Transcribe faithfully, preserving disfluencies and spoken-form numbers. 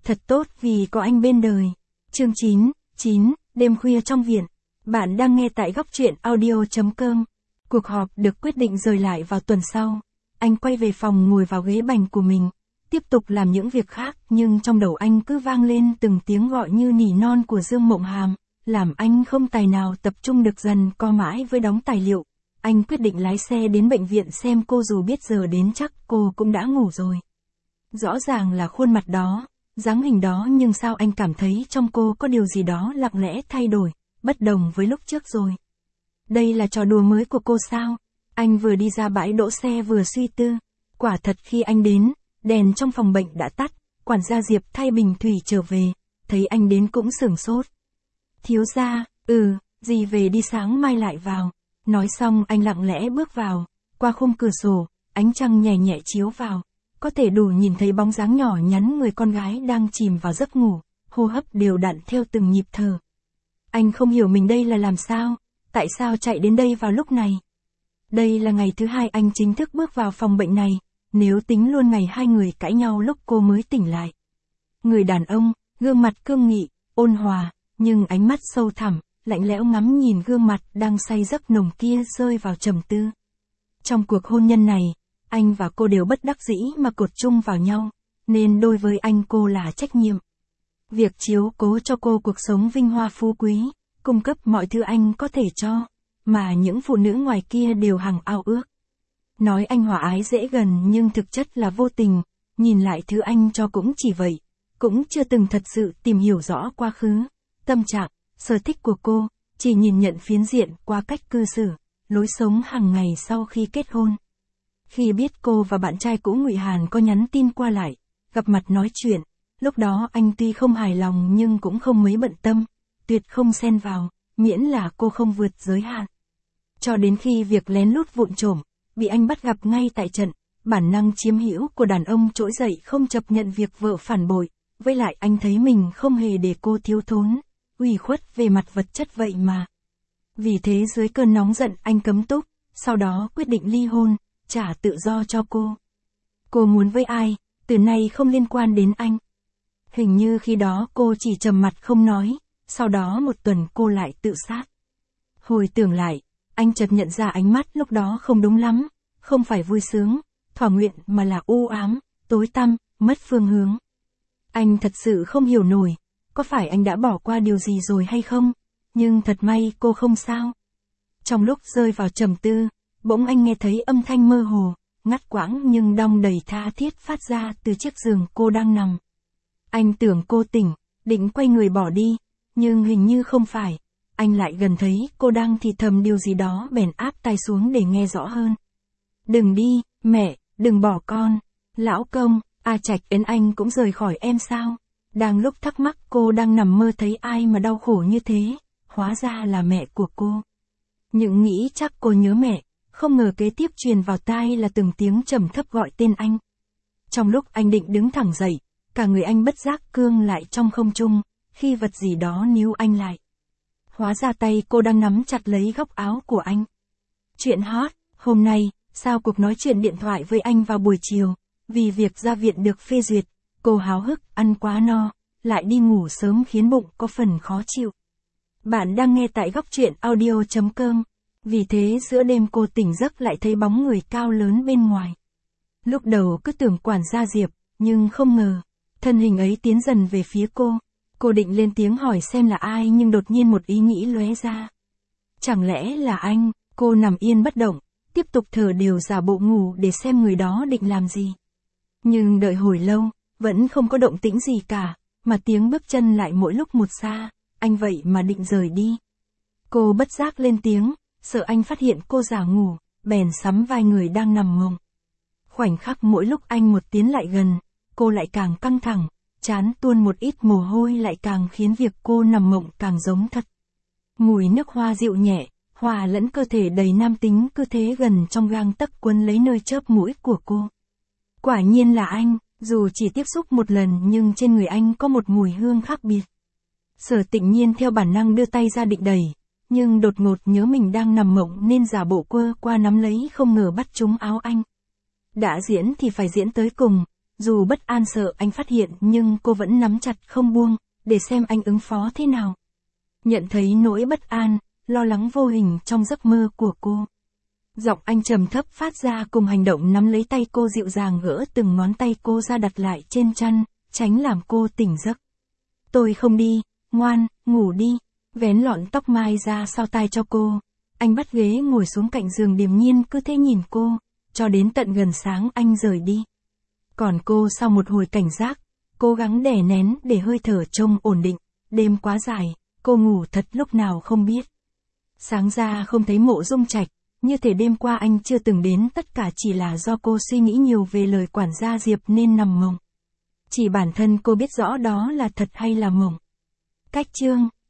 Thật tốt vì có anh bên đời. Chương chín, chín, đêm khuya trong viện. Bạn đang nghe tại góc truyện audio chấm com. Cuộc họp được quyết định rời lại vào tuần sau. Anh quay về phòng ngồi vào ghế bành của mình, tiếp tục làm những việc khác, nhưng trong đầu anh cứ vang lên từng tiếng gọi như nỉ non của Dương Mộng Hàm, làm anh không tài nào tập trung được, dần co mãi với đống tài liệu. Anh quyết định lái xe đến bệnh viện xem cô, dù biết giờ đến chắc cô cũng đã ngủ rồi. Rõ ràng là khuôn mặt đó, dáng hình đó, nhưng sao anh cảm thấy trong cô có điều gì đó lặng lẽ thay đổi, bất đồng với lúc trước rồi. Đây là trò đùa mới của cô sao? Anh vừa đi ra bãi đỗ xe vừa suy tư. Quả thật khi anh đến, đèn trong phòng bệnh đã tắt, quản gia Diệp thay bình thủy trở về, thấy anh đến cũng sửng sốt. Thiếu gia, ừ, dì về đi, sáng mai lại vào. Nói xong anh lặng lẽ bước vào, qua khung cửa sổ, ánh trăng nhẹ nhẹ chiếu vào, có thể đủ nhìn thấy bóng dáng nhỏ nhắn người con gái đang chìm vào giấc ngủ, hô hấp đều đặn theo từng nhịp thở. Anh không hiểu mình đây là làm sao, tại sao chạy đến đây vào lúc này. Đây là ngày thứ hai anh chính thức bước vào phòng bệnh này, nếu tính luôn ngày hai người cãi nhau lúc cô mới tỉnh lại. Người đàn ông, gương mặt cương nghị, ôn hòa, nhưng ánh mắt sâu thẳm, lạnh lẽo ngắm nhìn gương mặt đang say giấc nồng kia, rơi vào trầm tư. Trong cuộc hôn nhân này, anh và cô đều bất đắc dĩ mà cột chung vào nhau, nên đối với anh cô là trách nhiệm. Việc chiếu cố cho cô cuộc sống vinh hoa phú quý, cung cấp mọi thứ anh có thể cho, mà những phụ nữ ngoài kia đều hằng ao ước. Nói anh hòa ái dễ gần nhưng thực chất là vô tình, nhìn lại thứ anh cho cũng chỉ vậy, cũng chưa từng thật sự tìm hiểu rõ quá khứ, tâm trạng, sở thích của cô, chỉ nhìn nhận phiến diện qua cách cư xử, lối sống hàng ngày sau khi kết hôn. Khi biết cô và bạn trai cũ Ngụy Hàn có nhắn tin qua lại, gặp mặt nói chuyện, lúc đó anh tuy không hài lòng nhưng cũng không mấy bận tâm, tuyệt không xen vào, miễn là cô không vượt giới hạn. Cho đến khi việc lén lút vụng trộm bị anh bắt gặp ngay tại trận, bản năng chiếm hữu của đàn ông trỗi dậy không chấp nhận việc vợ phản bội, với lại anh thấy mình không hề để cô thiếu thốn, ủy khuất về mặt vật chất vậy mà. Vì thế dưới cơn nóng giận anh cấm túc, sau đó quyết định ly hôn, trả tự do cho cô. Cô muốn với ai, từ nay không liên quan đến anh. Hình như khi đó cô chỉ trầm mặt không nói, sau đó một tuần cô lại tự sát. Hồi tưởng lại, anh chợt nhận ra ánh mắt lúc đó không đúng lắm, không phải vui sướng, thỏa nguyện mà là u ám, tối tăm, mất phương hướng. Anh thật sự không hiểu nổi, có phải anh đã bỏ qua điều gì rồi hay không, nhưng thật may cô không sao. Trong lúc rơi vào trầm tư, bỗng anh nghe thấy âm thanh mơ hồ, ngắt quãng nhưng đong đầy tha thiết phát ra từ chiếc giường cô đang nằm. Anh tưởng cô tỉnh, định quay người bỏ đi, nhưng hình như không phải. Anh lại gần thấy cô đang thì thầm điều gì đó, bèn áp tai xuống để nghe rõ hơn. Đừng đi, mẹ, đừng bỏ con. Lão công, A Trạch Yến anh cũng rời khỏi em sao? Đang lúc thắc mắc cô đang nằm mơ thấy ai mà đau khổ như thế, hóa ra là mẹ của cô. Những nghĩ chắc cô nhớ mẹ, không ngờ kế tiếp truyền vào tai là từng tiếng trầm thấp gọi tên anh. Trong lúc anh định đứng thẳng dậy, cả người anh bất giác cương lại trong không trung, khi vật gì đó níu anh lại. Hóa ra tay cô đang nắm chặt lấy góc áo của anh. Chuyện hot, hôm nay, sau cuộc nói chuyện điện thoại với anh vào buổi chiều, vì việc ra viện được phê duyệt, cô háo hức, ăn quá no, lại đi ngủ sớm khiến bụng có phần khó chịu. Bạn đang nghe tại góc truyện audio chấm com, vì thế giữa đêm cô tỉnh giấc lại thấy bóng người cao lớn bên ngoài. Lúc đầu cứ tưởng quản gia Diệp, nhưng không ngờ, thân hình ấy tiến dần về phía cô. Cô định lên tiếng hỏi xem là ai nhưng đột nhiên một ý nghĩ lóe ra. Chẳng lẽ là anh? Cô nằm yên bất động, tiếp tục thở đều giả bộ ngủ để xem người đó định làm gì. Nhưng đợi hồi lâu, vẫn không có động tĩnh gì cả, mà tiếng bước chân lại mỗi lúc một xa, anh vậy mà định rời đi. Cô bất giác lên tiếng, sợ anh phát hiện cô giả ngủ, bèn sắm vai người đang nằm mộng. Khoảnh khắc mỗi lúc anh một tiến lại gần, cô lại càng căng thẳng. Chán tuôn một ít mồ hôi lại càng khiến việc cô nằm mộng càng giống thật. Mùi nước hoa dịu nhẹ, hòa lẫn cơ thể đầy nam tính cứ thế gần trong gang tấc quấn lấy nơi chớp mũi của cô. Quả nhiên là anh, dù chỉ tiếp xúc một lần nhưng trên người anh có một mùi hương khác biệt. Sở Tịnh Nhiên theo bản năng đưa tay ra định đẩy, nhưng đột ngột nhớ mình đang nằm mộng nên giả bộ quơ qua nắm lấy, không ngờ bắt trúng áo anh. Đã diễn thì phải diễn tới cùng. Dù bất an sợ anh phát hiện nhưng cô vẫn nắm chặt không buông, để xem anh ứng phó thế nào. Nhận thấy nỗi bất an, lo lắng vô hình trong giấc mơ của cô. Giọng anh trầm thấp phát ra cùng hành động nắm lấy tay cô dịu dàng gỡ từng ngón tay cô ra đặt lại trên chăn, tránh làm cô tỉnh giấc. Tôi không đi, ngoan, ngủ đi. Vén lọn tóc mai ra sau tai cho cô. Anh bắt ghế ngồi xuống cạnh giường điềm nhiên cứ thế nhìn cô, cho đến tận gần sáng anh rời đi. Còn cô sau một hồi cảnh giác, cố gắng đè nén để hơi thở trông ổn định. Đêm quá dài, cô ngủ thật lúc nào không biết. Sáng ra không thấy Mộ Dung Trạch, như thể đêm qua anh chưa từng đến, tất cả chỉ là do cô suy nghĩ nhiều về lời quản gia Diệp nên nằm mộng. Chỉ bản thân cô biết rõ đó là thật hay là mộng. Cách chương